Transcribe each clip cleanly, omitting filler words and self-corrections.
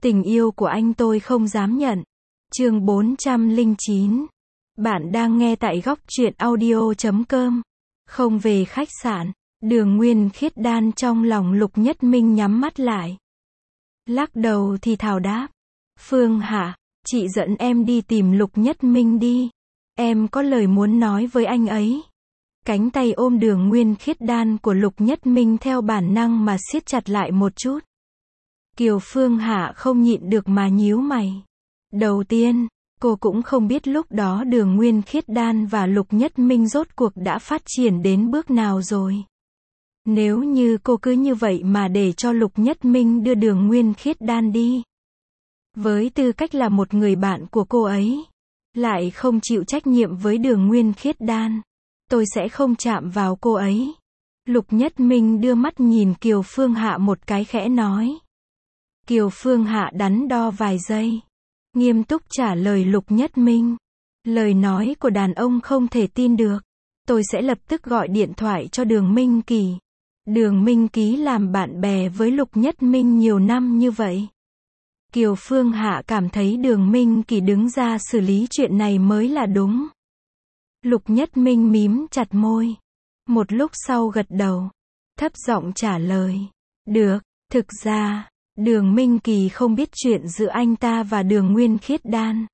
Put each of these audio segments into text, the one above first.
Tình yêu của anh tôi không dám nhận. Chương 409. Bạn đang nghe tại góc truyện audio.com. Không về khách sạn, Đường Nguyên Khiết đan trong lòng Lục Nhất Minh nhắm mắt lại. Lắc đầu thì thào đáp. Phương Hạ, chị dẫn em đi tìm Lục Nhất Minh đi. Em có lời muốn nói với anh ấy. Cánh tay ôm Đường Nguyên Khiết đan của Lục Nhất Minh theo bản năng mà siết chặt lại một chút. Kiều Phương Hạ không nhịn được mà nhíu mày. Đầu tiên, cô cũng không biết lúc đó Đường Nguyên Khiết đan và Lục Nhất Minh rốt cuộc đã phát triển đến bước nào rồi. Nếu như cô cứ như vậy mà để cho Lục Nhất Minh đưa Đường Nguyên Khiết đan đi. Với tư cách là một người bạn của cô ấy, lại không chịu trách nhiệm với Đường Nguyên Khiết đan, tôi sẽ không chạm vào cô ấy. Lục Nhất Minh đưa mắt nhìn Kiều Phương Hạ một cái khẽ nói. Kiều Phương Hạ đắn đo vài giây, nghiêm túc trả lời Lục Nhất Minh. Lời nói của đàn ông không thể tin được. Tôi sẽ lập tức gọi điện thoại cho Đường Minh Kỳ. Đường Minh Ký làm bạn bè với Lục Nhất Minh nhiều năm như vậy. Kiều Phương Hạ cảm thấy Đường Minh Kỳ đứng ra xử lý chuyện này mới là đúng. Lục Nhất Minh mím chặt môi. Một lúc sau gật đầu, thấp giọng trả lời. Được, thực ra, Đường Minh Kỳ không biết chuyện giữa anh ta và Đường Nguyên Khiết đan.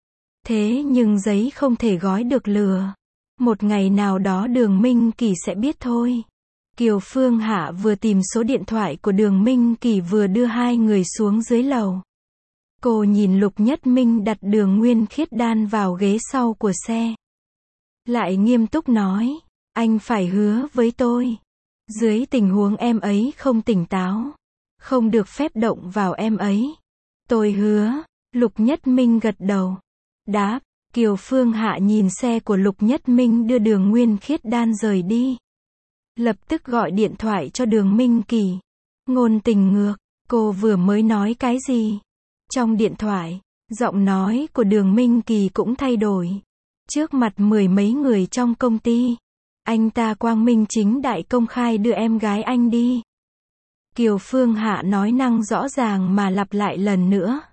Thế nhưng giấy không thể gói được lừa. Một ngày nào đó Đường Minh Kỳ sẽ biết thôi. Kiều Phương Hạ vừa tìm số điện thoại của Đường Minh Kỳ vừa đưa hai người xuống dưới lầu. Cô nhìn Lục Nhất Minh đặt Đường Nguyên Khiết đan vào ghế sau của xe. Lại nghiêm túc nói, anh phải hứa với tôi. Dưới tình huống em ấy không tỉnh táo, không được phép động vào em ấy. Tôi hứa. Lục Nhất Minh gật đầu. Đáp. Kiều Phương Hạ nhìn xe của Lục Nhất Minh đưa Đường Nguyên Khiết đan rời đi. Lập tức gọi điện thoại cho Đường Minh Kỳ. Ngôn tình ngược, cô vừa mới nói cái gì? Trong điện thoại, giọng nói của Đường Minh Kỳ cũng thay đổi. Trước mặt mười mấy người trong công ty, anh ta quang minh chính đại công khai đưa em gái anh đi. Kiều Phương Hạ nói năng rõ ràng mà lặp lại lần nữa.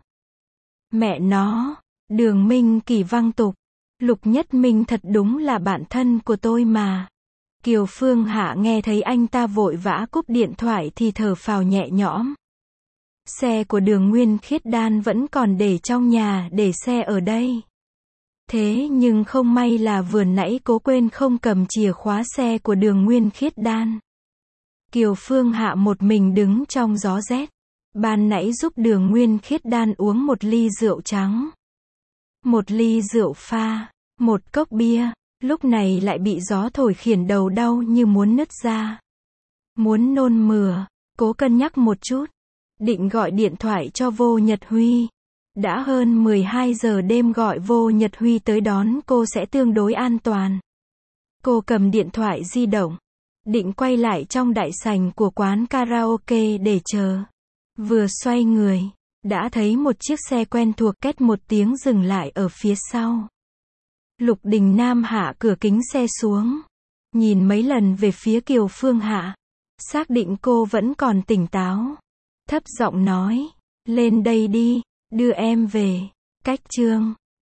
Mẹ nó, Đường Minh Kỳ văng tục. Lục Nhất Minh thật đúng là bạn thân của tôi mà. Kiều Phương Hạ nghe thấy anh ta vội vã cúp điện thoại thì thở phào nhẹ nhõm. Xe của Đường Nguyên Khiết đan vẫn còn để trong nhà để xe ở đây. Thế nhưng không may là vừa nãy cố quên không cầm chìa khóa xe của Đường Nguyên Khiết đan. Kiều Phương Hạ một mình đứng trong gió rét. Ban nãy giúp Đường Nguyên Khiết đan uống một ly rượu trắng, một ly rượu pha, một cốc bia, lúc này lại bị gió thổi khiển đầu đau như muốn nứt ra. Muốn nôn mửa, cố cân nhắc một chút. Định gọi điện thoại cho Vô Nhật Huy. Đã hơn 12 giờ đêm gọi Vô Nhật Huy tới đón cô sẽ tương đối an toàn. Cô cầm điện thoại di động, định quay lại trong đại sảnh của quán karaoke để chờ. Vừa xoay người, đã thấy một chiếc xe quen thuộc két một tiếng dừng lại ở phía sau. Lục Đình Nam hạ cửa kính xe xuống, nhìn mấy lần về phía Kiều Phương Hạ, xác định cô vẫn còn tỉnh táo. Thấp giọng nói, lên đây đi, đưa em về. Cách chương